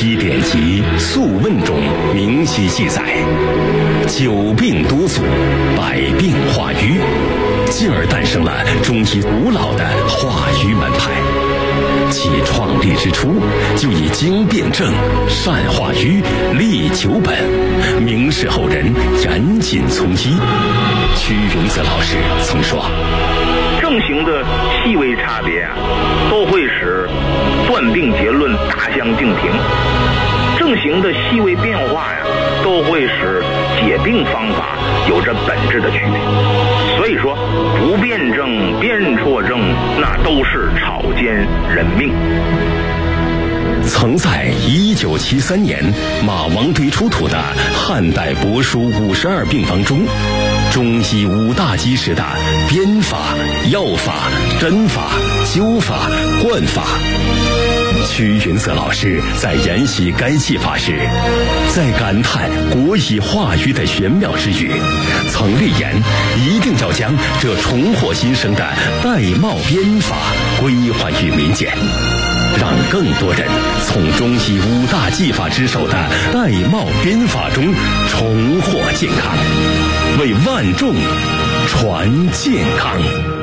西典籍《素问》中明晰记载，久病多服，百病化瘀，进而诞生了中医古老的化瘀门派。其创立之初，就以经辨证、善化瘀、利久本，明世后人严谨从医。屈云泽老师曾说， 症型的细微差别都会使断病结论大相径庭，症型的细微变化都会使解病方法有着本质的区别。所以说，不辩证、辨错症，那都是草菅人命。 曾在1973年马王堆出土的汉代帛书52病方中，中医5大基石的编法、药法、针法、灸法、灌法。屈云泽老师在研习该技法时，在感叹国医化瘀的玄妙之余，曾立言一定要将这重获新生的玳瑁编法归还于民间，让更多人从中医5大技法之首的玳瑁编法中重获健康，为万众传健康。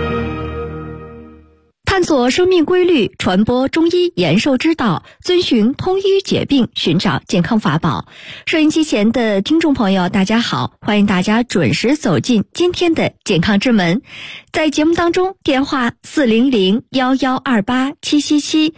探索生命规律，传播中医延寿之道，遵循通医解病，寻找健康法宝。收音机前的听众朋友，大家好，欢迎大家准时走进今天的健康之门。在节目当中，电话400-1128-777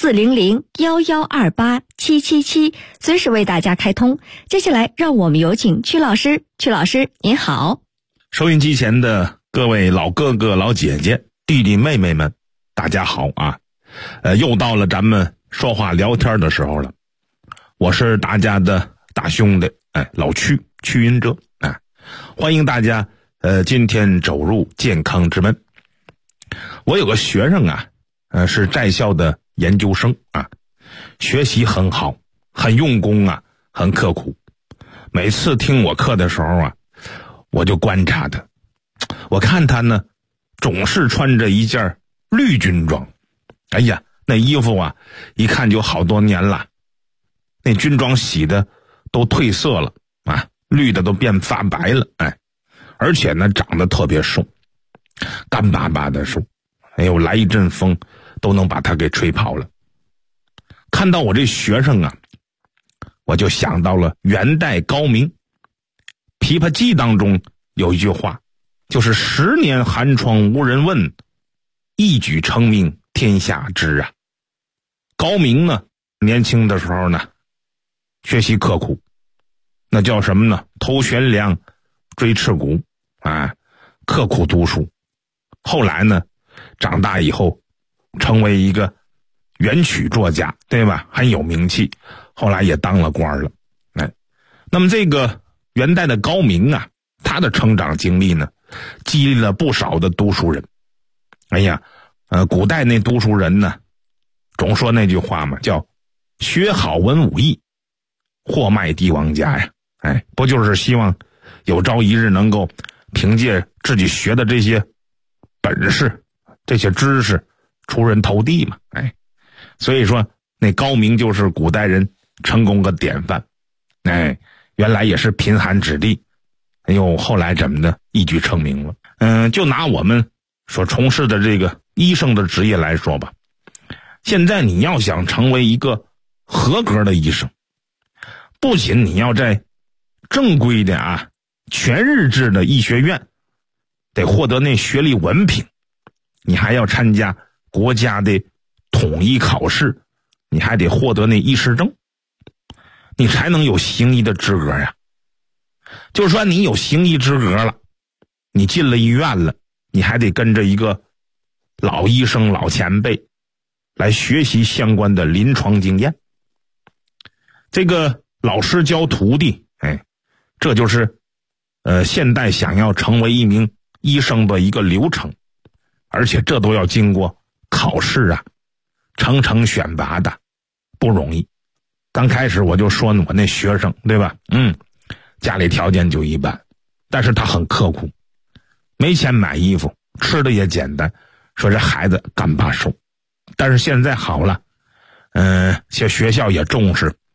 400-1128-777，随时为大家开通。接下来让我们有请曲老师。曲老师您好。 收音机前的各位老哥哥老姐姐弟弟妹妹们，大家好啊！又到了咱们说话聊天的时候了。我是大家的大兄弟，老屈云哲啊！欢迎大家今天走入健康之门。我有个学生啊，是在校的研究生啊，学习很好，很用功啊，很刻苦。每次听我课的时候啊，我就观察他，我看他呢，总是穿着一件绿军装。哎呀，那衣服啊，一看就好多年了，那军装洗的都褪色了啊，绿的都变发白了，而且呢，长得特别瘦，干巴巴的瘦，哎呦，来一阵风都能把他给吹跑了。看到我这学生啊，我就想到了元代高明《琵琶记》当中有一句话，就是10年寒窗无人问，一举成名天下知啊。高明呢，年轻的时候呢，学习刻苦，那叫什么呢？头悬梁，锥刺股啊，刻苦读书。后来呢，长大以后成为一个元曲作家，对吧？很有名气，后来也当了官了。那么这个元代的高明啊，他的成长经历呢，激励了不少的读书人。哎呀，古代那读书人呢，总说那句话嘛，叫学好文武艺，货卖帝王家呀。不就是希望有朝一日能够凭借自己学的这些本事、这些知识出人头地嘛。所以说那高明就是古代人成功的典范。原来也是贫寒子弟，后来怎么的一举成名了。就拿我们所从事的这个医生的职业来说吧，现在你要想成为一个合格的医生，不仅你要在正规的全日制的医学院得获得那学历文凭，你还要参加国家的统一考试，你还得获得那医师证，你才能有行医的资格呀。就算你有行医资格了，你进了医院了，你还得跟着一个老医生、老前辈来学习相关的临床经验。这个老师教徒弟，这就是现代想要成为一名医生的一个流程，而且这都要经过考试啊，层层选拔的，不容易。刚开始我就说我那学生，对吧？家里条件就一般，但是他很刻苦，没钱买衣服，吃的也简单，说这孩子干巴瘦。但是现在好了，学校也重视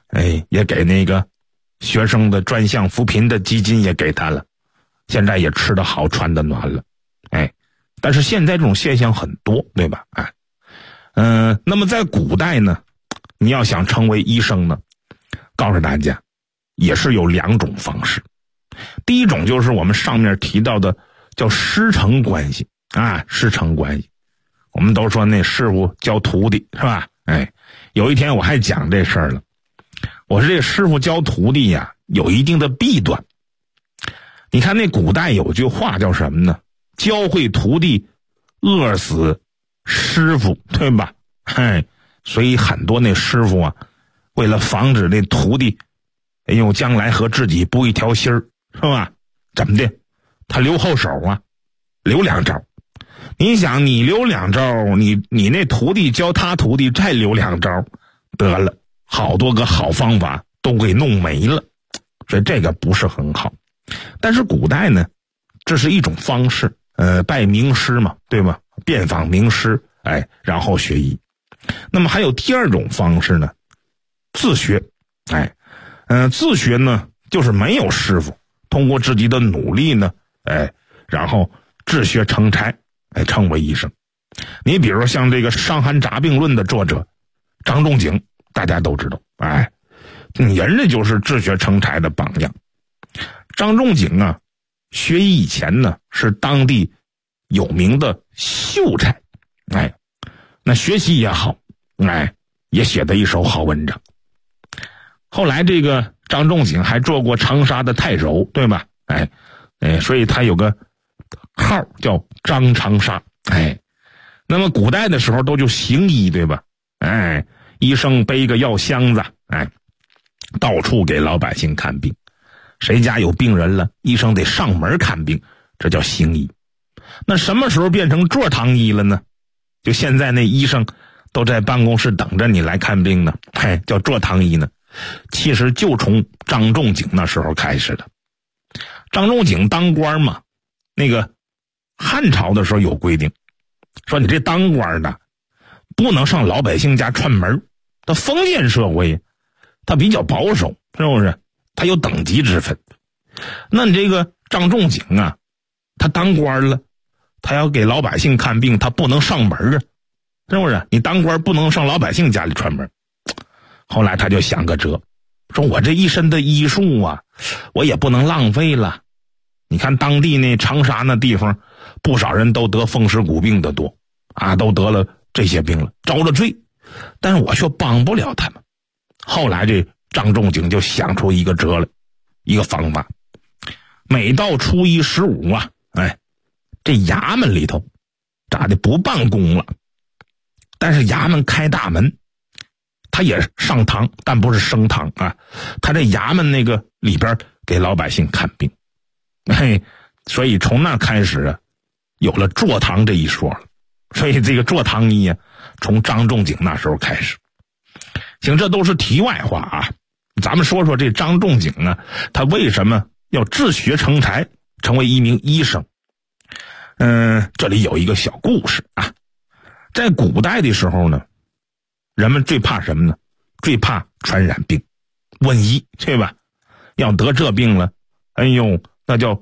也给那个学生的专项扶贫的基金也给他了，现在也吃得好穿得暖了。但是现在这种现象很多，对吧？那么在古代呢，你要想成为医生呢，告诉大家也是有2种方式。第一种就是我们上面提到的叫师承关系啊，师承关系。我们都说那师傅教徒弟是吧？有一天我还讲这事儿了。我说这师傅教徒弟呀，有一定的弊端。你看那古代有句话叫什么呢？教会徒弟，饿死师傅，对吧？所以很多那师傅啊，为了防止那徒弟将来和自己不一条心儿，是吧？怎么的？他留后手啊，留2招。你想，你留2招，你那徒弟教他徒弟再留2招，得了，好多个好方法都给弄没了，所以这个不是很好。但是古代呢，这是一种方式，拜名师嘛，对吧？遍访名师，然后学医。那么还有第2种方式呢，自学。自学呢，就是没有师傅，通过自己的努力呢，然后自学成才，成为医生。你比如像这个《伤寒杂病论》的作者张仲景，大家都知道，人家就是自学成才的榜样。张仲景啊，学医以前呢是当地有名的秀才，那学习也好，也写得一手好文章。后来这个张仲景还做过长沙的太守，对吧？所以他有个号叫张长沙。那么古代的时候都就行医，对吧？医生背个药箱子，到处给老百姓看病。谁家有病人了，医生得上门看病，这叫行医。那什么时候变成坐堂医了呢？就现在那医生都在办公室等着你来看病呢，叫坐堂医呢。其实就从张仲景那时候开始的。张仲景当官嘛，那个汉朝的时候有规定，说你这当官的不能上老百姓家串门。他封建社会他比较保守，是不是？他有等级之分。那你这个张仲景啊，他当官了，他要给老百姓看病，他不能上门啊，是不是？你当官不能上老百姓家里串门。后来他就想个辙，说我这一身的医术啊，我也不能浪费了。你看当地那长沙那地方，不少人都得风湿骨病的多都得了这些病了，遭了罪，但是我却帮不了他们。后来这张仲景就想出一个辙来，一个方法。每到初1、15啊，这衙门里头咋的不办公了，但是衙门开大门，他也上堂，但不是升堂他这衙门那个里边给老百姓看病。所以从那开始有了坐堂这一说了。所以这个坐堂医从张仲景那时候开始。行，这都是题外话咱们说说这张仲景呢，他为什么要自学成才，成为一名医生？这里有一个小故事在古代的时候呢，人们最怕什么呢？最怕传染病、瘟疫，对吧？要得这病了，那叫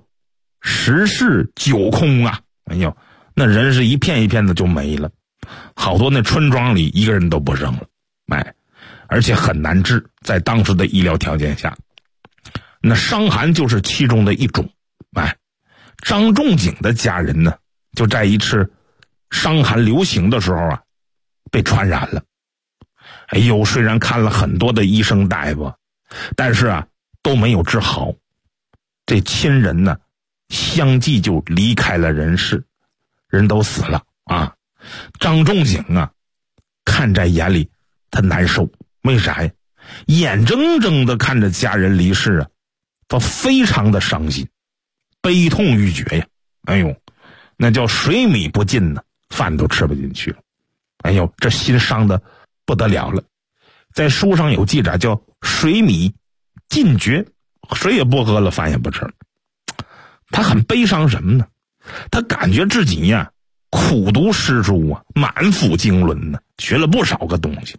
10室9空那人是一片一片的就没了，好多那村庄里一个人都不剩了，而且很难治，在当时的医疗条件下，那伤寒就是其中的一种。张仲景的家人呢，就在一次伤寒流行的时候被传染了。虽然看了很多的医生大夫，但是都没有治好。这亲人呢，相继就离开了人世，人都死了张仲景看在眼里，他难受。为啥呀？眼睁睁的看着家人离世他非常的伤心，悲痛欲绝呀。那叫水米不进饭都吃不进去了。这心伤的不得了了。在书上有记载叫水米尽绝，水也不喝了，饭也不吃了。他很悲伤什么呢？他感觉自己苦读诗书满腹经纶学了不少个东西，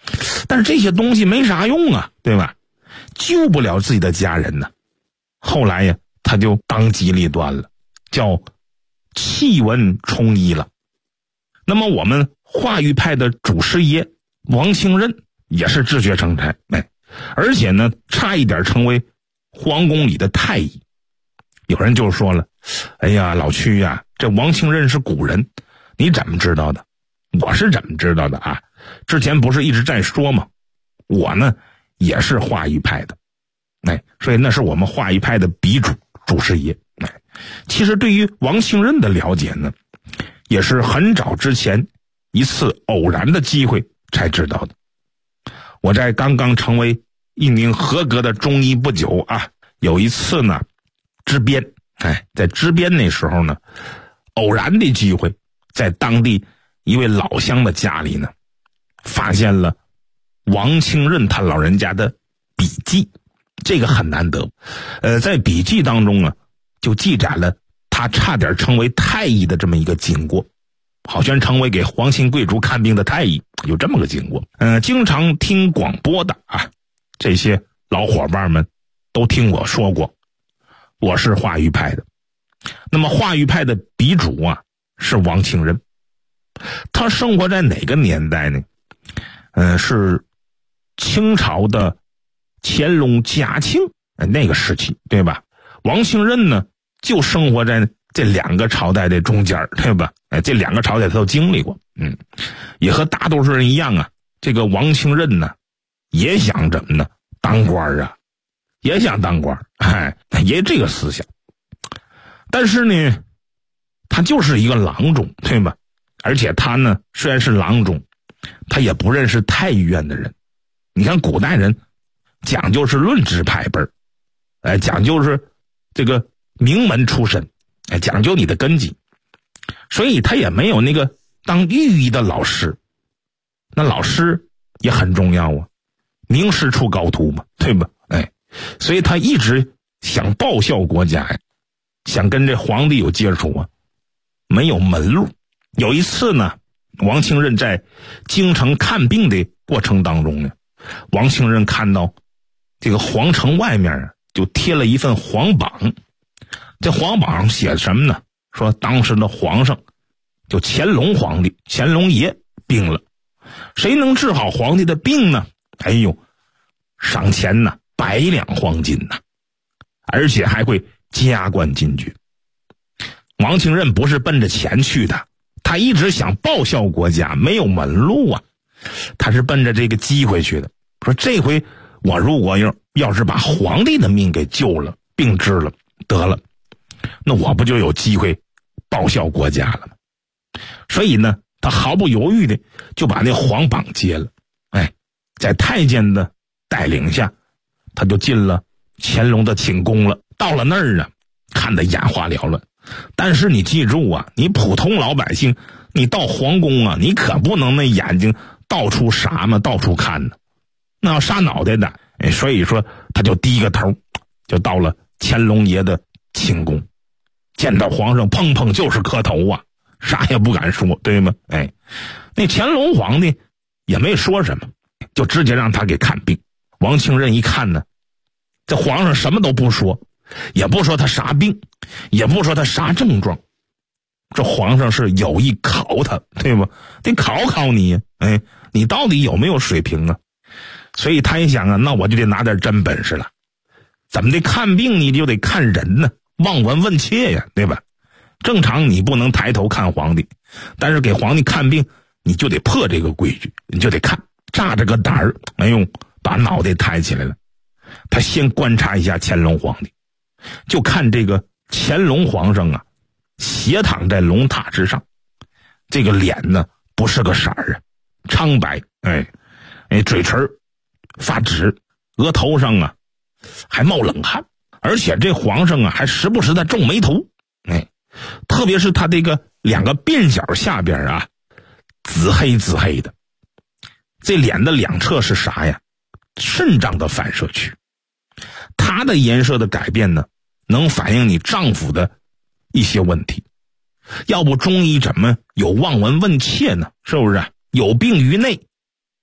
但是这些东西没啥用啊，对吧？救不了自己的家人呢。后来呀，他就当机立断了，叫弃文从医了。那么我们华域派的祖师爷王清任也是自学成才，而且呢，差一点成为皇宫里的太医。有人就说了，哎呀，老屈呀，这王清任是古人，你怎么知道的？我是怎么知道的啊？之前不是一直在说吗？我呢也是华域派的，所以那是我们华域派的鼻祖师爷。其实对于王清任的了解呢，也是很早之前一次偶然的机会才知道的。我在刚刚成为一名合格的中医不久啊，有一次呢支边，在支边那时候呢，偶然的机会在当地一位老乡的家里呢，发现了王清任他老人家的笔记，这个很难得。在笔记当中呢，就记载了他差点成为太医的这么一个经过，好像成为给皇亲贵族看病的太医，有这么个经过。经常听广播的啊，这些老伙伴们都听我说过，我是华域派的。那么华域派的鼻祖啊是王清任，他生活在哪个年代呢？是清朝的乾隆、嘉庆那个时期，对吧？王清任呢就生活在这两个朝代的中间，对吧？这两个朝代他都经历过。也和大多数人一样啊，这个王清任呢也想怎么呢？当官啊，也想当官，也这个思想。但是呢，他就是一个郎中，对吧？而且他呢虽然是郎中，他也不认识太医院的人。你看古代人讲究是论资排辈，讲究是这个名门出身，讲究你的根基，所以他也没有那个当御医的老师。那老师也很重要啊，名师出高徒嘛，对吧？所以他一直想报效国家呀，想跟这皇帝有接触啊，没有门路。有一次呢，王清任在京城看病的过程当中呢，王清任看到这个皇城外面啊，就贴了一份皇榜。这皇榜上写什么呢？说当时的皇上就乾隆皇帝，乾隆爷病了，谁能治好皇帝的病呢？哎呦，赏钱呢100两黄金呢，而且还会加官进爵。王清任不是奔着钱去的，他一直想报效国家，没有门路啊，他是奔着这个机会去的。说这回我如果要是把皇帝的命给救了，病治了得了，那我不就有机会报效国家了吗？所以呢，他毫不犹豫的就把那皇榜接了。在太监的带领下，他就进了乾隆的寝宫了。到了那儿啊，看得眼花缭乱。但是你记住啊，你普通老百姓，你到皇宫啊，你可不能那眼睛到处傻嘛，到处看呢，那要杀脑袋的。所以说他就低个头，就到了乾隆爷的寝宫，见到皇上砰砰就是磕头啊，啥也不敢说，对吗？那乾隆皇帝也没说什么，就直接让他给看病。王清任一看呢，这皇上什么都不说，也不说他啥病，也不说他啥症状，这皇上是有意考他，对吧？得考考你呀，你到底有没有水平啊？所以他一想啊，那我就得拿点真本事了。怎么的看病你就得看人呢，望闻问切呀，对吧？正常你不能抬头看皇帝，但是给皇帝看病你就得破这个规矩，你就得看，炸着个胆儿，把脑袋抬起来了。他先观察一下乾隆皇帝，就看这个乾隆皇上啊，斜躺在龙榻之上，这个脸呢不是个色儿啊，苍白，嘴唇发直，额头上啊还冒冷汗，而且这皇上啊还时不时的皱眉头，特别是他这个两个鬓角下边啊，紫黑紫黑的。这脸的两侧是啥呀？肾脏的反射区，它的颜色的改变呢，能反映你脏腑的一些问题。要不中医怎么有望闻问切呢？是不是？有病于内，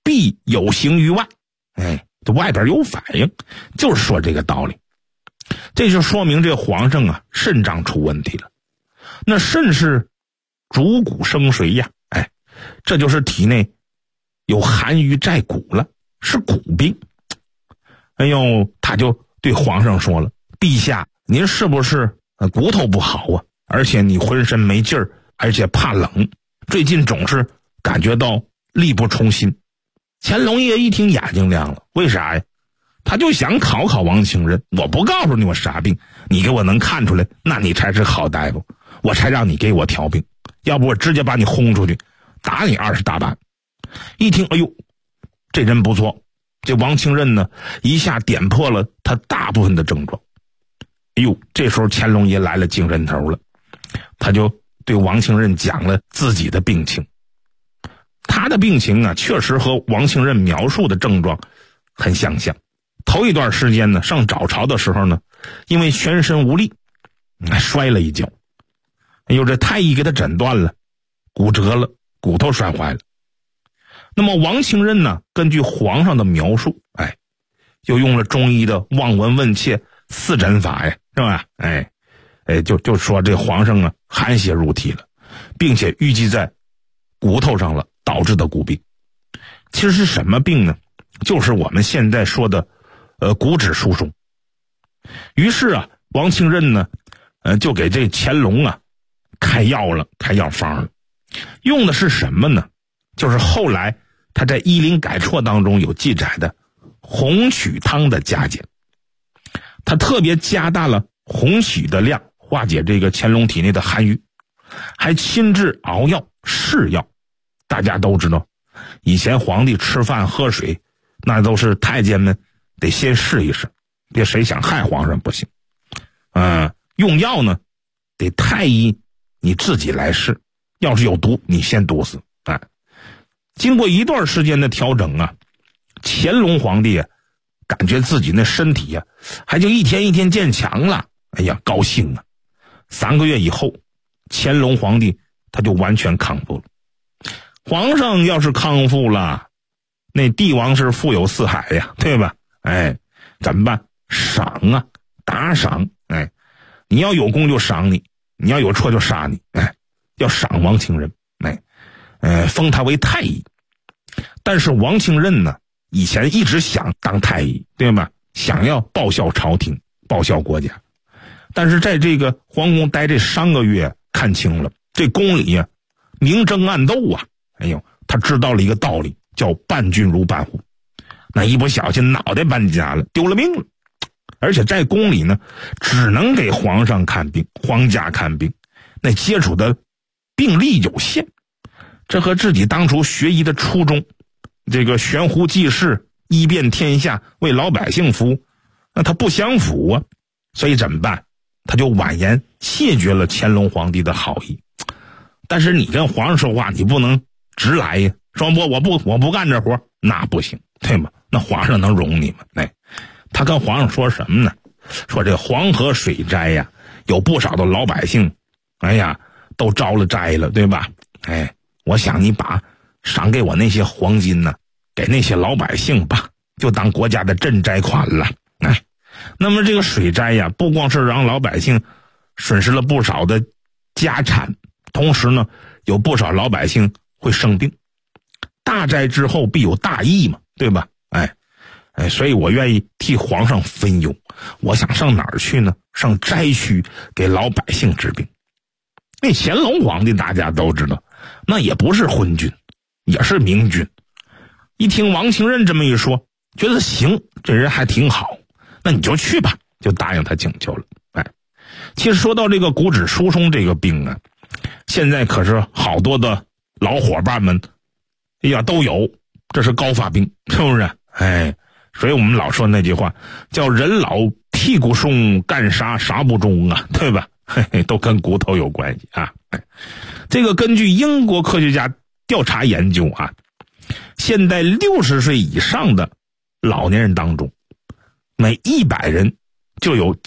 必有形于外，这外边有反应，就是说这个道理。这就说明这皇上啊肾脏出问题了。那肾是主骨生髓呀，这就是体内有寒瘀在骨了，是骨病。他就对皇上说了，陛下您是不是骨头不好啊？而且你浑身没劲儿，而且怕冷，最近总是感觉到力不从心。乾隆爷一听眼睛亮了，为啥呀？他就想考考王清任，我不告诉你我啥病，你给我能看出来，那你才是好大夫，我才让你给我调病，要不我直接把你轰出去，打你20大板。一听，哎呦，这人不错，这王清任呢，一下点破了他大部分的症状。这时候乾隆爷来了精神头了，他就对王清任讲了自己的病情。他的病情啊，确实和王清任描述的症状很相像。头一段时间呢，上早朝的时候呢，因为全身无力，摔了一跤。这太医给他诊断了，骨折了，骨头摔坏了。那么王清任呢，根据皇上的描述，又用了中医的望闻问切4诊法呀，是吧？就说这皇上啊寒邪入体了，并且淤积在骨头上了，导致的骨病。其实是什么病呢？就是我们现在说的骨质疏松。于是啊，王清任呢就给这乾隆啊开药方了。用的是什么呢？就是后来他在《医林改错》当中有记载的红曲汤的加减。他特别加大了红曲的量，化解这个乾隆体内的寒瘀，还亲自熬药试药。大家都知道，以前皇帝吃饭喝水，那都是太监们得先试一试，别谁想害皇上不行。用药呢，得太医你自己来试，要是有毒，你先毒死。经过一段时间的调整啊，乾隆皇帝啊，感觉自己那身体啊，还就一天一天渐强了。高兴啊！3个月以后，乾隆皇帝他就完全康复了。皇上要是康复了，那帝王是富有四海呀，对吧？怎么办？赏啊，打赏。你要有功就赏你，你要有错就杀你。要赏王清任。封他为太医。但是王清任呢，以前一直想当太医，对吧？想要报效朝廷，报效国家。但是在这个皇宫待这3个月，看清了这宫里啊明争暗斗啊。他知道了一个道理，叫伴君如伴虎。那一不小心脑袋搬家了，丢了命了。而且在宫里呢，只能给皇上看病，皇家看病，那接触的病例有限。这和自己当初学医的初衷，这个悬壶济世，医遍天下，为老百姓服务，那他不相符啊。所以怎么办？他就婉言谢绝了乾隆皇帝的好意。但是你跟皇上说话，你不能直来呀，说我不干这活，那不行，对吗？那皇上能容你吗？他跟皇上说什么呢？说这黄河水灾呀，有不少的老百姓都遭了灾了，对吧？我想你把赏给我那些黄金呢，给那些老百姓吧，就当国家的赈灾款了。那么这个水灾呀，不光是让老百姓损失了不少的家产，同时呢，有不少老百姓会生病。大灾之后必有大疫嘛，对吧？所以我愿意替皇上分忧。我想上哪儿去呢？上灾区给老百姓治病。那乾隆皇帝大家都知道，那也不是昏君，也是明君。一听王清任这么一说，觉得行，这人还挺好，那你就去吧，就答应他请求了。其实说到这个骨质疏松这个病啊，现在可是好多的老伙伴们都有，这是高发病，是不是？所以我们老说那句话，叫人老屁股松，干啥不中啊，对吧？都跟骨头有关系啊。这个根据英国科学家调查研究啊，现在60岁以上的老年人当中，每100人就有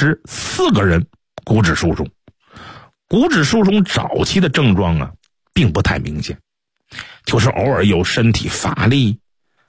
74个人骨质疏松。骨质疏松早期的症状啊，并不太明显，就是偶尔有身体乏力、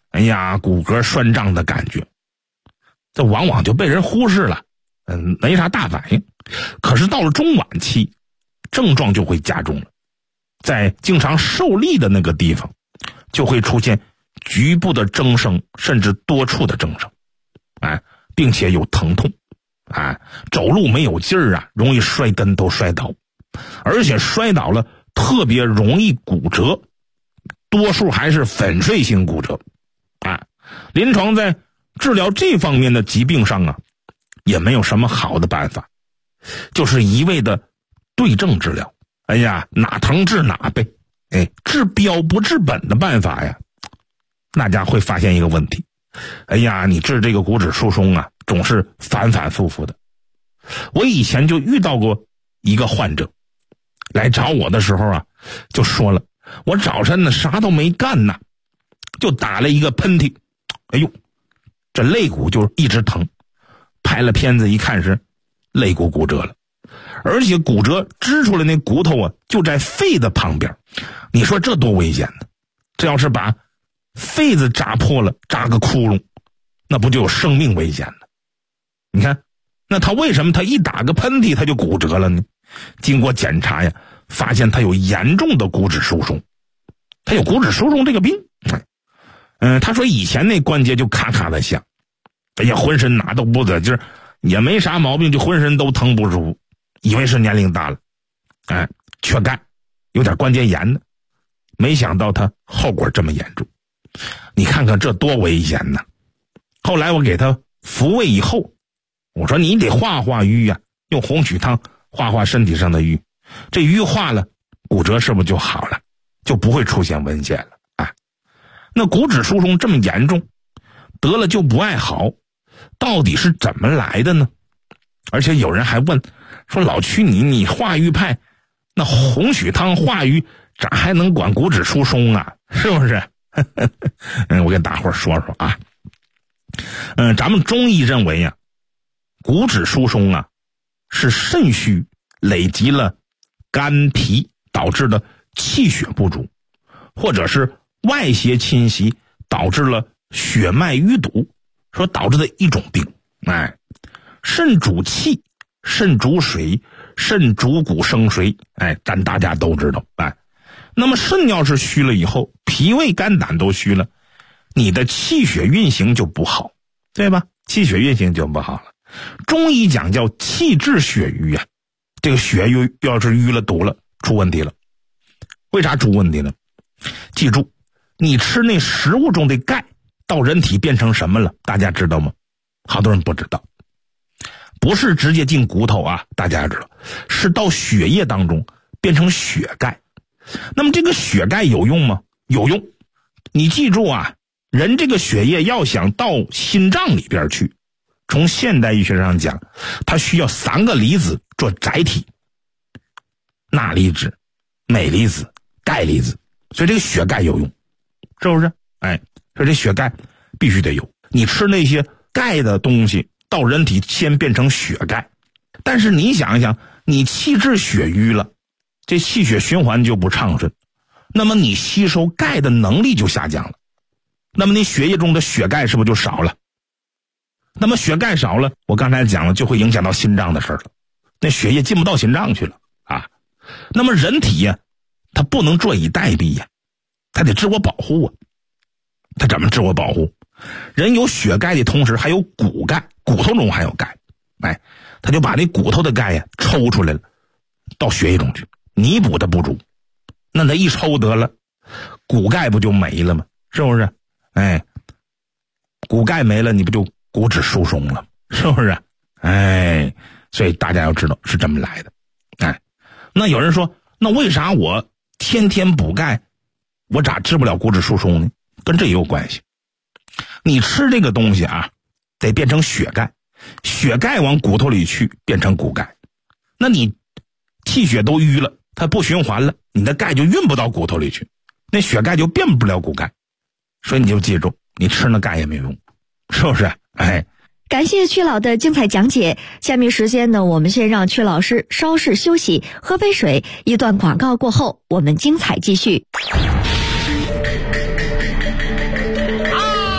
哎呀，骨骼酸胀的感觉，这往往就被人忽视了，没啥大反应。可是到了中晚期，症状就会加重了，在经常受力的那个地方，就会出现局部的增生，甚至多处的增生，并且有疼痛，走路没有劲儿啊，容易摔跟头摔倒，而且摔倒了特别容易骨折，多数还是粉碎性骨折。临床在治疗这方面的疾病上啊，也没有什么好的办法，就是一味的对症治疗。哎呀，哪疼治哪呗，治标不治本的办法呀，大家会发现一个问题。哎呀，你治这个骨质疏松啊，总是反反复复的。我以前就遇到过一个患者来找我的时候啊，就说了，我早晨呢啥都没干呢，就打了一个喷嚏，哎呦，这肋骨就一直疼，拍了片子一看是肋骨骨折了，而且骨折支出来那骨头啊就在肺的旁边，你说这多危险呢？这要是把肺子扎破了，扎个窟窿，那不就有生命危险了？你看，那他为什么他一打个喷嚏他就骨折了呢？经过检查呀，发现他有严重的骨质疏松，他有骨质疏松这个病。他说以前那关节就咔咔的响，哎呀，浑身哪都不得劲儿，也没啥毛病，就浑身都疼不舒服，以为是年龄大了，缺钙，有点关节炎呢，没想到他后果这么严重。你看看这多危险呢！后来我给他复位以后，我说你得化化瘀呀，用红曲汤化化身体上的瘀，这瘀化了，骨折是不是就好了，就不会出现文献了？那骨质疏松这么严重，得了就不爱好，到底是怎么来的呢？而且有人还问说，老曲你化瘀派，那红曲汤化瘀咋还能管骨质疏松啊？是不是？我跟大伙说说啊，咱们中医认为啊，骨质疏松啊是肾虚累积了肝脾导致的气血不足，或者是外邪侵袭导致了血脉淤堵所导致的一种病。肾主气，肾主水，肾主骨生髓，咱大家都知道。那么肾要是虚了以后，脾胃肝胆都虚了，你的气血运行就不好，对吧？气血运行就不好了。中医讲叫气滞血瘀啊，这个血瘀要是淤了堵了，出问题了。为啥出问题呢？记住，你吃那食物中的钙到人体变成什么了？大家知道吗？好多人不知道。不是直接进骨头啊，大家知道，是到血液当中变成血钙。那么这个血钙有用吗？有用。你记住啊，人这个血液要想到心脏里边去，从现代医学上讲，它需要3个离子做载体，钠离子、镁离子、钙离子，所以这个血钙有用，是不是？所以这血钙必须得有。你吃那些钙的东西到人体先变成血钙，但是你想一想，你气滞血瘀了，这气血循环就不畅顺，那么你吸收钙的能力就下降了，那么你血液中的血钙是不是就少了？那么血钙少了，我刚才讲了，就会影响到心脏的事了，那血液进不到心脏去了啊。那么人体呀，它不能坐以待毙呀，它得自我保护啊。它怎么自我保护？人有血钙的同时还有骨钙，骨头中还有钙，他就把那骨头的钙呀抽出来了，到血液中去弥补的不足。那他一抽得了，骨钙不就没了吗？是不是？骨钙没了，你不就骨质疏松了？是不是？所以大家要知道是这么来的。那有人说，那为啥我天天补钙，我咋治不了骨质疏松呢？跟这也有关系。你吃这个东西啊，得变成血钙，血钙往骨头里去变成骨钙，那你气血都淤了，它不循环了，你的钙就运不到骨头里去，那血钙就变不了骨钙，所以你就记住，你吃那钙也没用，是不是？ 感谢曲老的精彩讲解。下面时间呢，我们先让曲老师稍事休息，喝杯水。一段广告过后，我们精彩继续。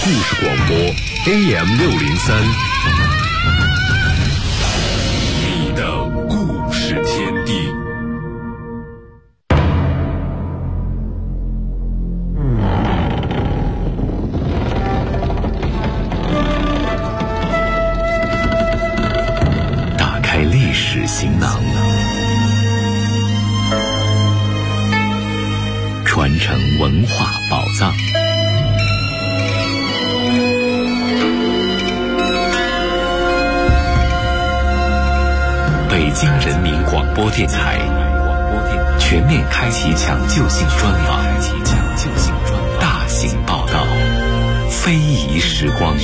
故事广播 AM603，你的故事天地。打开历史行囊，传承文化宝藏。北京人民广播电台全面开启抢救性专访，大型报道，非遗时光。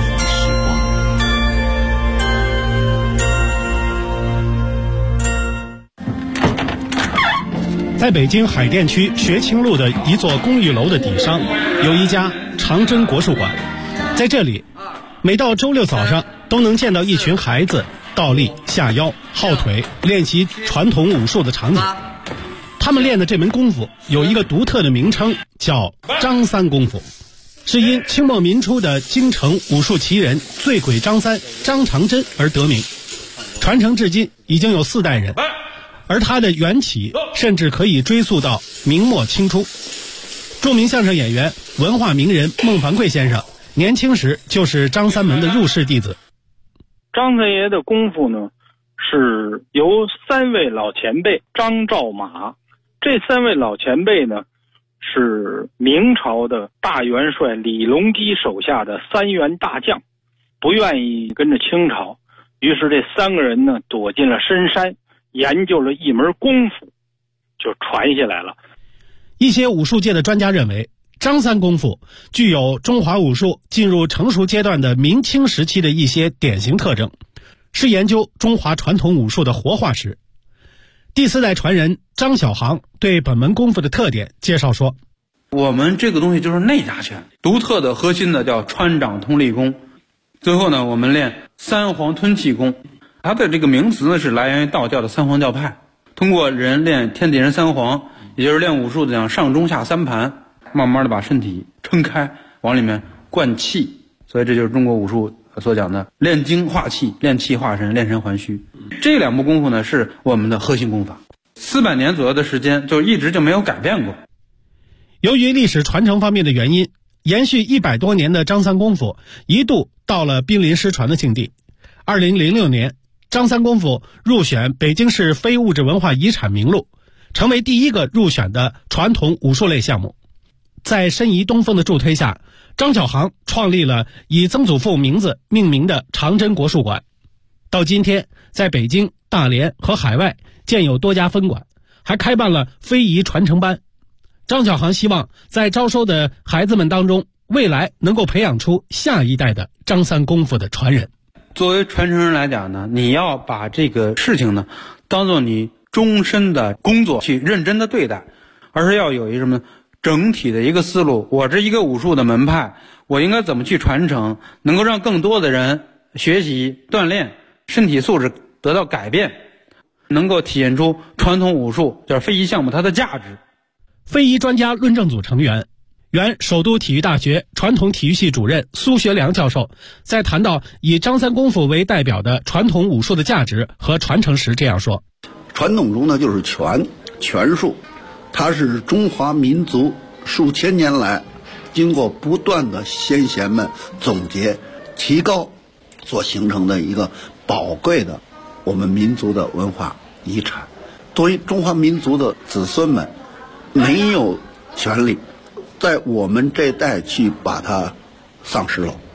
在北京海淀区学清路的一座公寓楼的底上，有一家长征国术馆。在这里，每到周六早上都能见到一群孩子倒立、下腰、耗腿，练习传统武术的场景。他们练的这门功夫有一个独特的名称，叫张三功夫，是因清末民初的京城武术奇人醉鬼张三张长珍而得名，传承至今已经有4代人。而它的缘起甚至可以追溯到明末清初。著名相声演员、文化名人孟凡贵先生年轻时就是张三门的入室弟子。 张三爷的功夫呢，是由3位老前辈张赵马，这3位老前辈呢是明朝的大元帅李隆基手下的3员大将，不愿意跟着清朝，于是这3个人呢躲进了深山，研究了一门功夫，就传下来了。 一些武术界的专家认为，张三功夫具有中华武术进入成熟阶段的明清时期的一些典型特征，是研究中华传统武术的活化石。第4代传人张小航对本门功夫的特点介绍说， 我们这个东西就是内家拳，独特的核心的叫穿掌通力功。最后呢，我们练三皇吞气功，它的这个名词呢是来源于道教的三皇教派，通过人练天地人三皇，也就是练武术的讲上中下3盘，慢慢的把身体撑开，往里面灌气，所以这就是中国武术所讲的练精化气、练气化神、练神还虚。这2部功夫呢是我们的核心功法，400年左右的时间就一直就没有改变过。 由于历史传承方面的原因，延续100多年的张三功夫一度到了濒临失传的境地。2006年，张三功夫入选北京市非物质文化遗产名录，成为第1个入选的传统武术类项目。在申遗东风的助推下，张小航创立了以曾祖父名字命名的长征国术馆。到今天，在北京、大连和海外建有多家分馆，还开办了非遗传承班。张小航希望在招收的孩子们当中，未来能够培养出下一代的张三功夫的传人。 作为传承人来讲呢，你要把这个事情呢当做你终身的工作去认真的对待，而是要有一个什么整体的一个思路。我这一个武术的门派，我应该怎么去传承，能够让更多的人学习锻炼，身体素质得到改变，能够体现出传统武术就是非遗项目它的价值。 非遗专家论证组成员、原首都体育大学传统体育系主任苏学良教授在谈到以张三功夫为代表的传统武术的价值和传承时这样说： 传统中呢就是拳术，它是中华民族数千年来经过不断的先贤们总结提高所形成的一个宝贵的我们民族的文化遗产。作为中华民族的子孙们，没有权利在我们这代去把它丧失了。